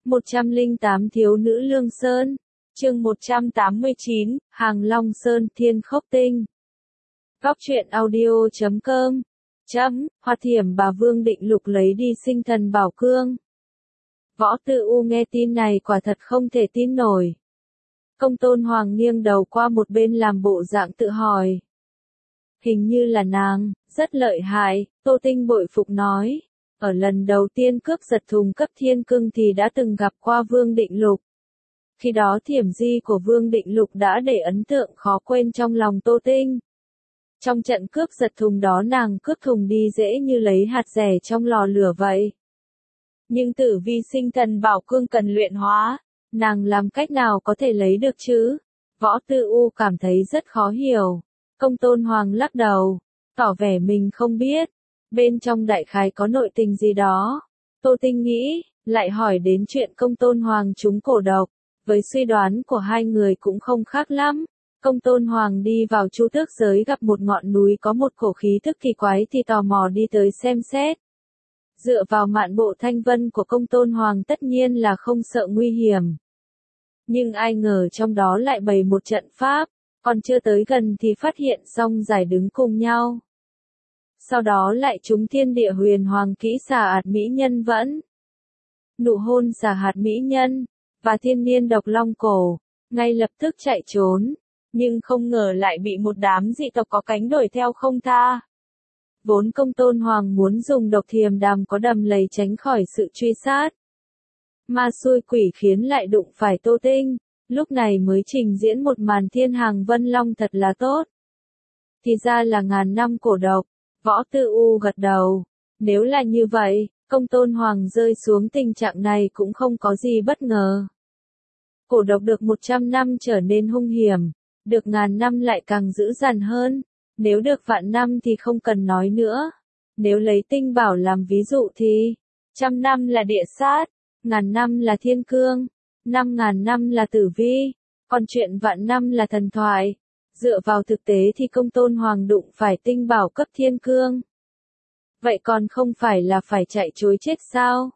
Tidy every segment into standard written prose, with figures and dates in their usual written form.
108 Thiếu nữ Lương Sơn. Chương 189, Hàng Long Sơn Thiên Khốc Tinh. Góc truyện audio.com. Hoạt Hiểm bà Vương Định Lục lấy đi sinh thần bảo cương. Võ Tư U nghe tin này quả thật không thể tin nổi. Công Tôn Hoàng nghiêng đầu qua một bên làm bộ dạng tự hỏi. Hình như là nàng, rất lợi hại, Tô Tinh bội phục nói. Ở lần đầu tiên cướp giật thùng cấp thiên cương thì đã từng gặp qua Vương Định Lục. Khi đó thiểm di của Vương Định Lục đã để ấn tượng khó quên trong lòng Tô Tinh. Trong trận cướp giật thùng đó nàng cướp thùng đi dễ như lấy hạt rẻ trong lò lửa vậy. Nhưng tử vi sinh thần bảo cương cần luyện hóa, nàng làm cách nào có thể lấy được chứ? Võ Tư U cảm thấy rất khó hiểu. Công Tôn Hoàng lắc đầu, tỏ vẻ mình không biết. Bên trong đại khái có nội tình gì đó. Tô Tinh nghĩ, lại hỏi đến chuyện Công Tôn Hoàng trúng cổ độc. Với suy đoán của hai người cũng không khác lắm. Công Tôn Hoàng đi vào Chu Tước giới gặp một ngọn núi có một cổ khí thức kỳ quái thì tò mò đi tới xem xét. Dựa vào mạn bộ thanh vân của Công Tôn Hoàng tất nhiên là không sợ nguy hiểm. Nhưng ai ngờ trong đó lại bày một trận pháp, còn chưa tới gần thì phát hiện song giải đứng cùng nhau. Sau đó lại trúng thiên địa huyền hoàng kỹ xà hạt mỹ nhân vẫn. Nụ hôn xà hạt mỹ nhân, và thiên niên độc long cổ, ngay lập tức chạy trốn, nhưng không ngờ lại bị một đám dị tộc có cánh đuổi theo không tha. Vốn Công Tôn Hoàng muốn dùng độc thiềm đàm có đầm lầy tránh khỏi sự truy sát. Mà xui quỷ khiến lại đụng phải Tô Tinh, lúc này mới trình diễn một màn thiên hàng vân long thật là tốt. Thì ra là ngàn năm cổ độc. Võ Tư U gật đầu. Nếu là như vậy, Công Tôn Hoàng rơi xuống tình trạng này cũng không có gì bất ngờ. Cổ độc được 100 năm trở nên hung hiểm, được ngàn năm lại càng dữ dằn hơn, nếu được vạn năm thì không cần nói nữa. Nếu lấy tinh bảo làm ví dụ thì, 100 năm là địa sát, ngàn năm là thiên cương, 5.000 năm là tử vi, còn chuyện vạn năm là thần thoại. Dựa vào thực tế thì Công Tôn Hoàng đụng phải tinh bảo cấp thiên cương. Vậy còn không phải là phải chạy trối chết sao?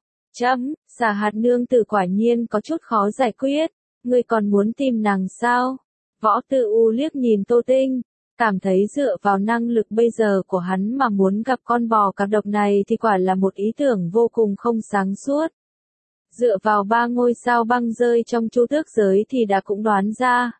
Xà hạt nương tử quả nhiên có chút khó giải quyết, ngươi còn muốn tìm nàng sao? Võ Tư U liếc nhìn Tô Tinh, cảm thấy dựa vào năng lực bây giờ của hắn mà muốn gặp con bò cạp độc này thì quả là một ý tưởng vô cùng không sáng suốt. Dựa vào 3 ngôi sao băng rơi trong Chu Tước giới thì đã cũng đoán ra.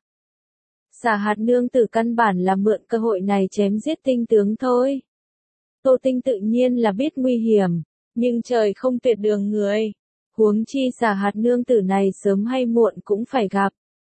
Xà hạt nương tử căn bản là mượn cơ hội này chém giết tinh tướng thôi. Tô Tinh tự nhiên là biết nguy hiểm, nhưng trời không tuyệt đường người. Huống chi xà hạt nương tử này sớm hay muộn cũng phải gặp.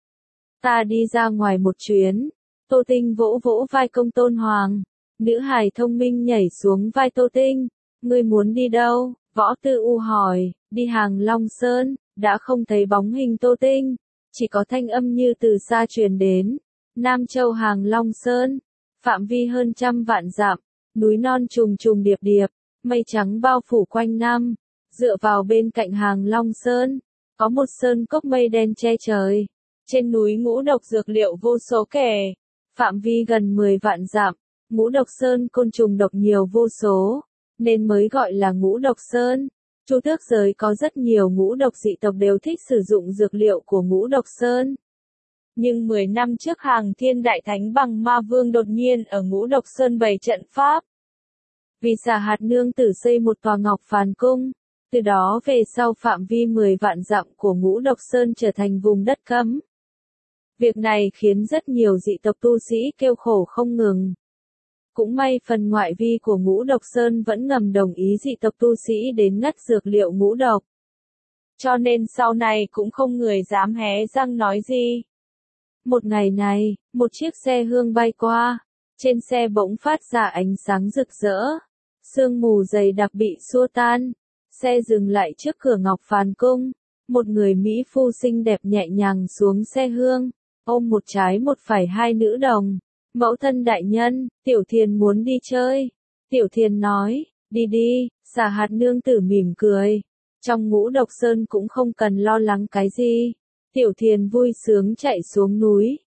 Ta đi ra ngoài một chuyến. Tô Tinh vỗ vỗ vai Công Tôn Hoàng. Nữ hài thông minh nhảy xuống vai Tô Tinh. Ngươi muốn đi đâu? Võ Tư U hỏi. Đi Hàng Long Sơn. Đã không thấy bóng hình Tô Tinh, chỉ có thanh âm như từ xa truyền đến. Nam Châu Hàng Long Sơn, phạm vi hơn 100 vạn dặm, núi non trùng trùng điệp điệp, mây trắng bao phủ quanh năm. Dựa vào bên cạnh Hàng Long Sơn, có một sơn cốc mây đen che trời. Trên núi ngũ độc dược liệu vô số kể, phạm vi gần 10 vạn dặm. Ngũ độc sơn côn trùng độc nhiều vô số, nên mới gọi là ngũ độc sơn. Chu Tước giới có rất nhiều ngũ độc dị tộc đều thích sử dụng dược liệu của ngũ độc sơn. Nhưng 10 năm trước Hàng Thiên Đại Thánh Bằng Ma Vương đột nhiên ở ngũ độc sơn bày trận pháp. Vì xà hạt nương tử xây một tòa ngọc phàn cung, từ đó về sau phạm vi 10 vạn dặm của ngũ độc sơn trở thành vùng đất cấm. Việc này khiến rất nhiều dị tộc tu sĩ kêu khổ không ngừng. Cũng may phần ngoại vi của ngũ độc sơn vẫn ngầm đồng ý dị tộc tu sĩ đến ngắt dược liệu ngũ độc. Cho nên sau này cũng không người dám hé răng nói gì. Một ngày này, một chiếc xe hương bay qua, trên xe bỗng phát ra ánh sáng rực rỡ. Sương mù dày đặc bị xua tan, xe dừng lại trước cửa Ngọc Phàn Cung. Một người mỹ phu xinh đẹp nhẹ nhàng xuống xe hương, ôm một trái một phải hai nữ đồng. Mẫu thân đại nhân, Tiểu Thiền muốn đi chơi. Tiểu Thiền nói, đi đi. Xà hạt nương tử mỉm cười. Trong ngũ độc sơn cũng không cần lo lắng cái gì. Tiểu Thiền vui sướng chạy xuống núi.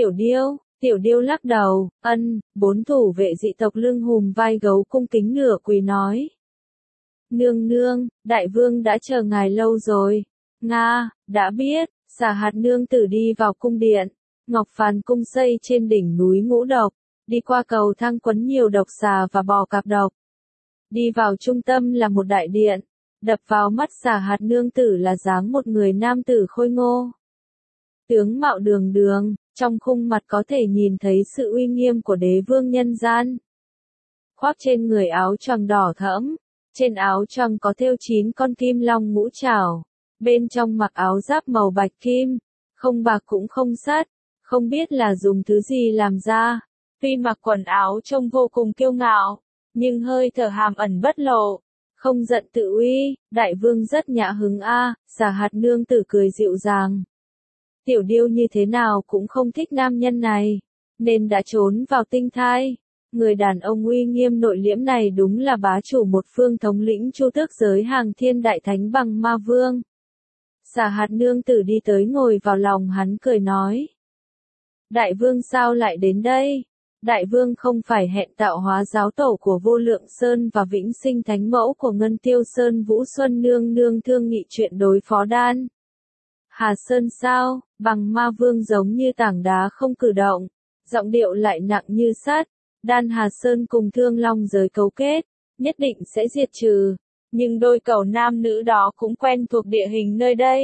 Tiểu Điêu lắc đầu, 4 thủ vệ dị tộc lưng hùm vai gấu cung kính nửa quỳ nói. Nương nương, đại vương đã chờ ngài lâu rồi. Nga, đã biết. Xà Hạt nương tử đi vào cung điện. Ngọc Phàn cung xây trên đỉnh núi Ngũ Độc, đi qua cầu thang quấn nhiều độc xà và bò cạp độc. Đi vào trung tâm là một đại điện, đập vào mắt Xà Hạt nương tử là dáng một người nam tử khôi ngô. Tướng mạo đường đường, trong khung mặt có thể nhìn thấy sự uy nghiêm của đế vương nhân gian. Khoác trên người áo choàng đỏ thẫm, trên áo choàng có thêu 9 con kim long ngũ trảo, bên trong mặc áo giáp màu bạch kim, không bạc cũng không sắt, không biết là dùng thứ gì làm ra. Tuy mặc quần áo trông vô cùng kiêu ngạo, nhưng hơi thở hàm ẩn bất lộ, không giận tự uy, đại vương rất nhã hứng a. Xà Hạt nương tử cười dịu dàng. Tiểu điêu như thế nào cũng không thích nam nhân này, nên đã trốn vào tinh thai. Người đàn ông uy nghiêm nội liễm này đúng là bá chủ một phương, thống lĩnh chu tước giới hàng thiên đại thánh Bằng Ma Vương. Xà Hạt nương tử đi tới ngồi vào lòng hắn cười nói. Đại vương sao lại đến đây? Đại vương không phải hẹn tạo hóa giáo tổ của Vô Lượng Sơn và Vĩnh Sinh Thánh Mẫu của Ngân Tiêu Sơn Vũ Xuân nương nương thương nghị chuyện đối phó Đan Hà Sơn sao? Bằng Ma Vương giống như tảng đá không cử động, giọng điệu lại nặng như sắt. Đan Hà Sơn cùng Thương Long giới cấu kết, nhất định sẽ diệt trừ, nhưng đôi cẩu nam nữ đó cũng quen thuộc địa hình nơi đây.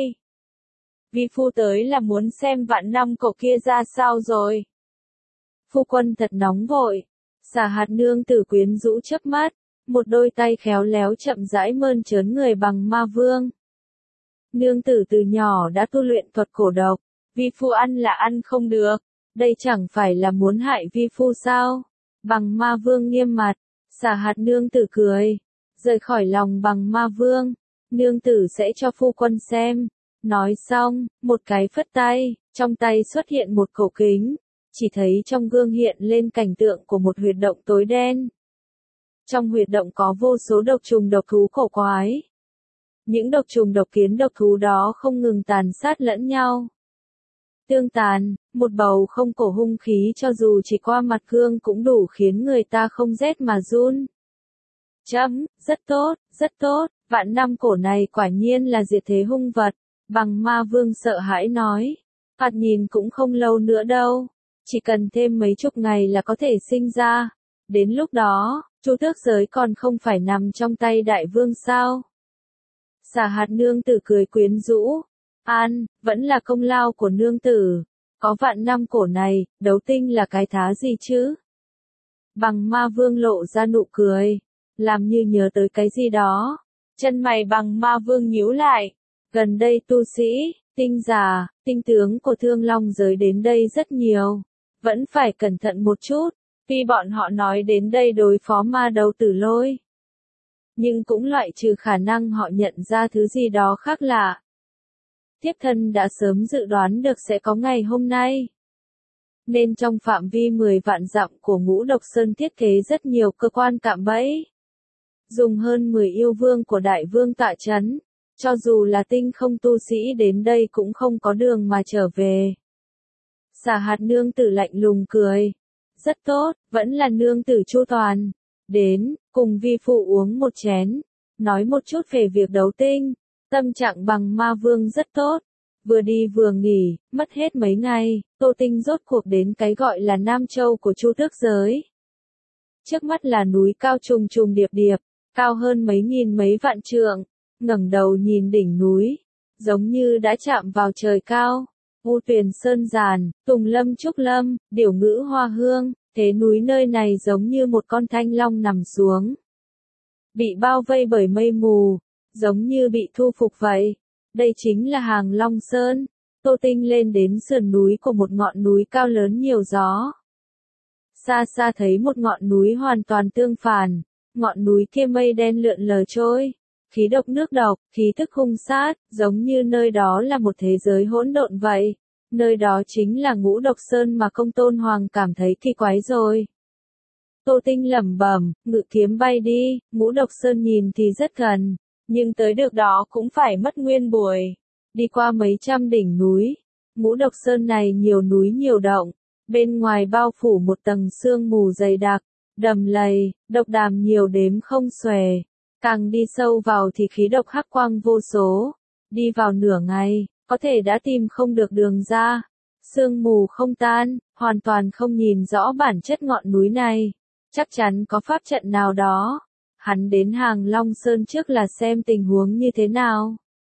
Vi phu tới là muốn xem vạn năm cổ kia ra sao rồi. Phu quân thật nóng vội. Xà Hạt nương tử quyến rũ chớp mắt, một đôi tay khéo léo chậm rãi mơn trớn người Bằng Ma Vương. Nương tử từ nhỏ đã tu luyện thuật cổ độc, vi phu ăn là ăn không được, đây chẳng phải là muốn hại vi phu sao? Bằng Ma Vương nghiêm mặt. Xà Hạt nương tử cười, rời khỏi lòng Bằng Ma Vương. Nương tử sẽ cho phu quân xem. Nói xong, một cái phất tay, trong tay xuất hiện một cổ kính, chỉ thấy trong gương hiện lên cảnh tượng của một huyệt động tối đen. Trong huyệt động có vô số độc trùng độc thú cổ quái. Những độc trùng độc kiến độc thú đó không ngừng tàn sát lẫn nhau. Tương tàn, một bầu không cổ hung khí cho dù chỉ qua mặt gương cũng đủ khiến người ta không rét mà run. Rất tốt, rất tốt, vạn năm cổ này quả nhiên là diệt thế hung vật. Bằng Ma Vương sợ hãi nói. Thoạt nhìn cũng không lâu nữa đâu, chỉ cần thêm mấy chục ngày là có thể sinh ra. Đến lúc đó, chu tước giới còn không phải nằm trong tay đại vương sao? Xà Hạt nương tử cười quyến rũ. Vẫn là công lao của nương tử. Có vạn năm cổ này, đấu tinh là cái thá gì chứ? Bằng Ma Vương lộ ra nụ cười, làm như nhớ tới cái gì đó. Chân mày Bằng Ma Vương nhíu lại. Gần đây tu sĩ, tinh giả, tinh tướng của Thương Long giới đến đây rất nhiều. Vẫn phải cẩn thận một chút, vì bọn họ nói đến đây đối phó ma đầu Tử Lôi. Nhưng cũng loại trừ khả năng họ nhận ra thứ gì đó khác lạ. Thiếp thân đã sớm dự đoán được sẽ có ngày hôm nay. Nên trong phạm vi 10 vạn dặm của Ngũ Độc Sơn thiết kế rất nhiều cơ quan cạm bẫy. Dùng hơn 10 yêu vương của đại vương tọa trấn. Cho dù là tinh không tu sĩ đến đây cũng không có đường mà trở về. Xà Hạt nương tử lạnh lùng cười. Rất tốt, vẫn là nương tử chu toàn. Đến, cùng vi phụ uống một chén. Nói một chút về việc đấu tinh. Tâm trạng Bằng Ma Vương rất tốt. Vừa đi vừa nghỉ, mất hết mấy ngày, Tô Tinh rốt cuộc đến cái gọi là Nam Châu của chu tước giới. Trước mắt là núi cao trùng trùng điệp điệp, cao hơn mấy nghìn mấy vạn trượng. Ngẩng đầu nhìn đỉnh núi, giống như đã chạm vào trời cao. U Tuyền Sơn Giàn, Tùng Lâm Trúc Lâm, Điểu Ngữ Hoa Hương, thế núi nơi này giống như một con thanh long nằm xuống. Bị bao vây bởi mây mù, giống như bị thu phục vậy. Đây chính là Hàng Long Sơn. Tô Tinh lên đến sườn núi của một ngọn núi cao lớn nhiều gió. Xa xa thấy một ngọn núi hoàn toàn tương phản. Ngọn núi kia mây đen lượn lờ trôi. Khí độc nước độc, khí tức hung sát, giống như nơi đó là một thế giới hỗn độn vậy. Nơi đó chính là Ngũ Độc Sơn mà Công Tôn Hoàng cảm thấy kỳ quái rồi. Tô Tinh lẩm bẩm, ngự kiếm bay đi. Ngũ Độc Sơn nhìn thì rất gần, nhưng tới được đó cũng phải mất nguyên buổi. Đi qua mấy trăm đỉnh núi. Ngũ Độc Sơn này nhiều núi nhiều động, bên ngoài bao phủ một tầng sương mù dày đặc, đầm lầy, độc đàm nhiều đếm không xuể. Càng đi sâu vào thì khí độc hắc quang vô số, Đi vào nửa ngày, có thể đã tìm không được đường ra. Sương mù không tan, hoàn toàn không nhìn rõ bản chất ngọn núi này. Chắc chắn có pháp trận nào đó. Hắn đến Hàng Long Sơn trước là xem tình huống như thế nào.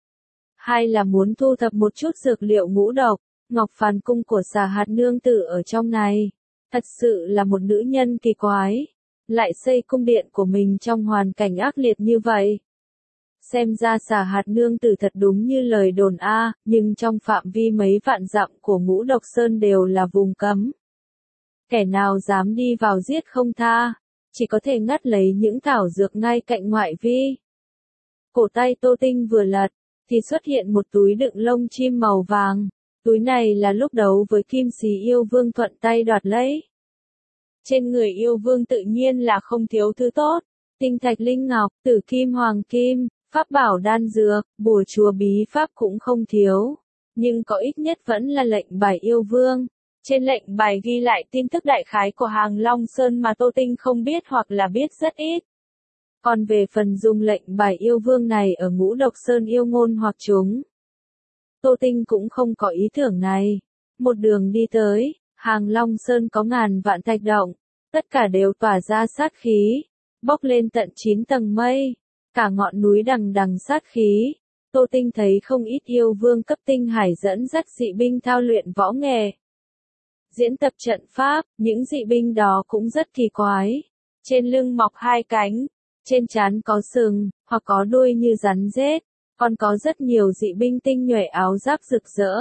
Hay là muốn thu thập một chút dược liệu ngũ độc. Ngọc Phàn cung của Xà Hạt nương tử ở trong này. Thật sự là một nữ nhân kỳ quái. Lại xây cung điện của mình trong hoàn cảnh ác liệt như vậy. Xem ra Xà Hạt nương tử thật đúng như lời đồn nhưng trong phạm vi mấy vạn dặm của Ngũ Độc Sơn đều là vùng cấm. Kẻ nào dám đi vào giết không tha, chỉ có thể ngắt lấy những thảo dược ngay cạnh ngoại vi. Cổ tay Tô Tinh vừa lật, thì xuất hiện một túi đựng lông chim màu vàng. Túi này là lúc đấu với Kim Xí Yêu Vương thuận tay đoạt lấy. Trên người yêu vương tự nhiên là không thiếu thứ tốt, tinh thạch linh ngọc, tử kim hoàng kim, pháp bảo đan dược, bùa chúa bí pháp cũng không thiếu. Nhưng có ít nhất vẫn là lệnh bài yêu vương. Trên lệnh bài ghi lại tin tức đại khái của Hàng Long Sơn mà Tô Tinh không biết hoặc là biết rất ít. Còn về phần dùng lệnh bài yêu vương này ở Ngũ Độc Sơn yêu ngôn hoặc chúng, Tô Tinh cũng không có ý tưởng này. Một đường đi tới, Hàng Long Sơn có ngàn vạn thạch động, tất cả đều tỏa ra sát khí, bốc lên tận 9 tầng mây, cả ngọn núi đằng đằng sát khí. Tô Tinh thấy không ít yêu vương cấp tinh hải dẫn dắt dị binh thao luyện võ nghệ, diễn tập trận pháp, những dị binh đó cũng rất kỳ quái. Trên lưng mọc 2 cánh, trên trán có sừng, hoặc có đuôi như rắn rết, còn có rất nhiều dị binh tinh nhuệ áo giáp rực rỡ.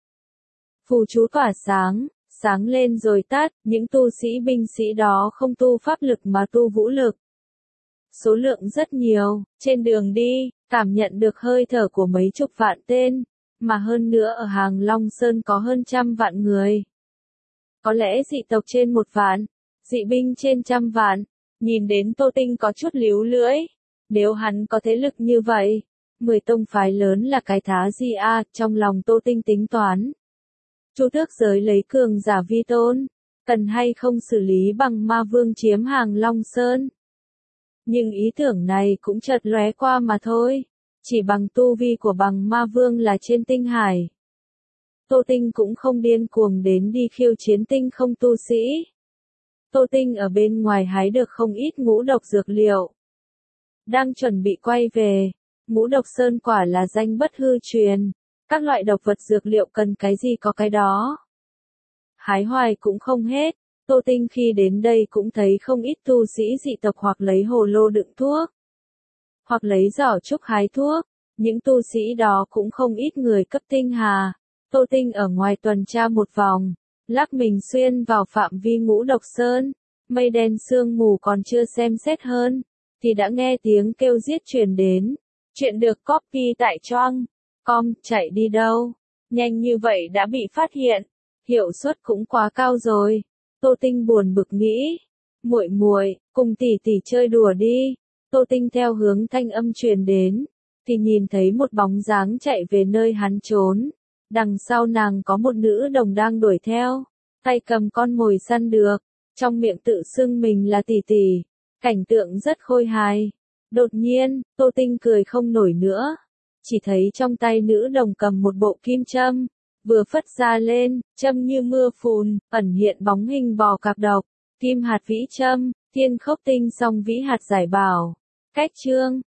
Phù chú tỏa sáng, sáng lên rồi tắt, những tu sĩ binh sĩ đó không tu pháp lực mà tu vũ lực. Số lượng rất nhiều, trên đường đi, cảm nhận được hơi thở của mấy chục vạn tên, mà hơn nữa ở Hàng Long Sơn có hơn 100 vạn người. Có lẽ dị tộc trên 1 vạn, dị binh trên 100 vạn, nhìn đến Tô Tinh có chút líu lưỡi. Nếu hắn có thế lực như vậy, 10 tông phái lớn là cái thá gì trong lòng Tô Tinh tính toán. Chu Tước giới lấy cường giả vi tôn, cần hay không xử lý bằng ma vương chiếm Hàng Long Sơn. Nhưng ý tưởng này cũng chợt lóe qua mà thôi, chỉ bằng tu vi của bằng ma vương là trên tinh hải. Tô Tinh cũng không điên cuồng đến đi khiêu chiến tinh không tu sĩ. Tô Tinh ở bên ngoài hái được không ít ngũ độc dược liệu. Đang chuẩn bị quay về, Ngũ Độc Sơn quả là danh bất hư truyền. Các loại độc vật dược liệu cần cái gì có cái đó. Hái hoài cũng không hết, Tô Tinh khi đến đây cũng thấy không ít tu sĩ dị tộc hoặc lấy hồ lô đựng thuốc, hoặc lấy giỏ trúc hái thuốc. Những tu sĩ đó cũng không ít người cấp tinh hà. Tô Tinh ở ngoài tuần tra một vòng, lắc mình xuyên vào phạm vi Ngũ Độc Sơn. Mây đen sương mù còn chưa xem xét hơn, thì đã nghe tiếng kêu giết truyền đến. Chuyện được copy tại Choang com, chạy đi đâu? Nhanh như vậy đã bị phát hiện, hiệu suất cũng quá cao rồi. Tô Tinh buồn bực nghĩ, muội muội, cùng tỷ tỷ chơi đùa đi. Tô Tinh theo hướng thanh âm truyền đến, thì nhìn thấy một bóng dáng chạy về nơi hắn trốn. Đằng sau nàng có một nữ đồng đang đuổi theo, tay cầm con mồi săn được, trong miệng tự xưng mình là tỷ tỷ. Cảnh tượng rất khôi hài. Đột nhiên, Tô Tinh cười không nổi nữa. Chỉ thấy trong tay nữ đồng cầm một bộ kim châm, vừa phất ra lên, châm như mưa phùn, ẩn hiện bóng hình bò cạp độc, kim hạt vĩ châm, thiên khốc tinh song vĩ hạt giải bảo. Cách chương